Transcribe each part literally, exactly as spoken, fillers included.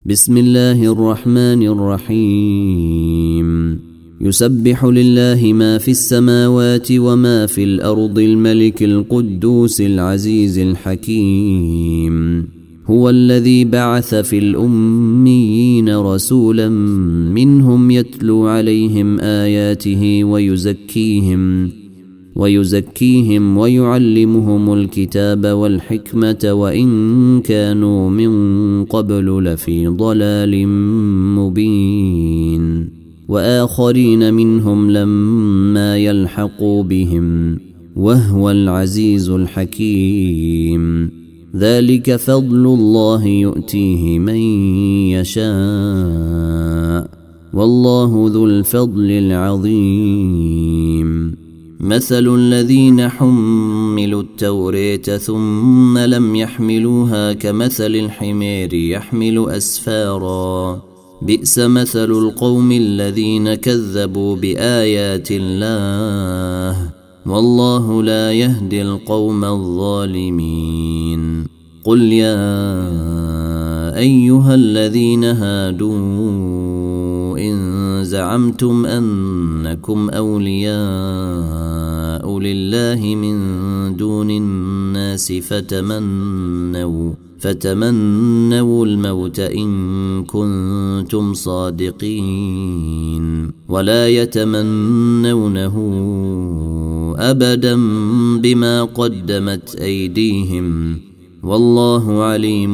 بسم الله الرحمن الرحيم يسبح لله ما في السماوات وما في الأرض الملك القدوس العزيز الحكيم هو الذي بعث في الأميين رسولا منهم يتلو عليهم آياته ويزكيهم ويزكيهم ويعلمهم الكتاب والحكمة وإن كانوا من قبل لفي ضلال مبين وآخرين منهم لما يلحقوا بهم وهو العزيز الحكيم ذلك فضل الله يؤتيه من يشاء والله ذو الفضل العظيم مثل الذين حملوا التوراة ثم لم يحملوها كمثل الحمير يحمل أسفارا بئس مثل القوم الذين كذبوا بآيات الله والله لا يهدي القوم الظالمين قل يا أيها الذين هادوا إن زعمتم أنكم أولياء لله من دون الناس فتمنوا فتمنوا الموت إن كنتم صادقين ولا يتمنونه أبدا بما قدمت أيديهم والله عليم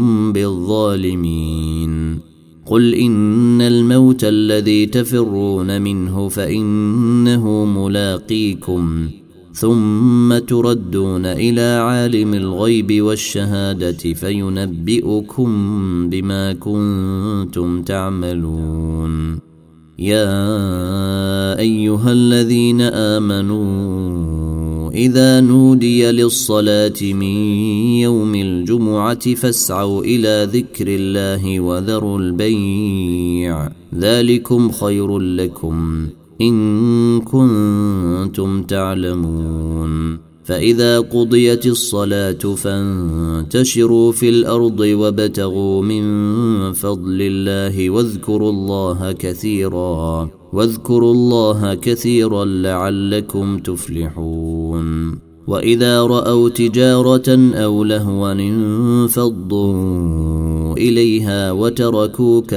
بالظالمين قل إن الموت الذي تفرون منه فإنه ملاقيكم ثم تردون إلى عالم الغيب والشهادة فينبئكم بما كنتم تعملون يا أيها الذين آمنوا إذا نودي للصلاة من يوم الجمعة فاسعوا إلى ذكر الله وذروا البيع ذلكم خير لكم إن كنتم تعلمون فإذا قضيت الصلاة فانتشروا في الأرض وابتغوا من فضل الله واذكروا الله كثيرا واذكروا الله كثيرا لعلكم تفلحون وإذا رأوا تجارة أو لهوا انفضوا إليها وتركوك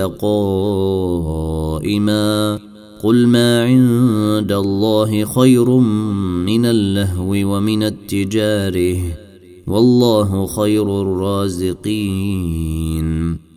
قائما قل ما عند الله خير من اللهو ومن التجاره والله خير الرازقين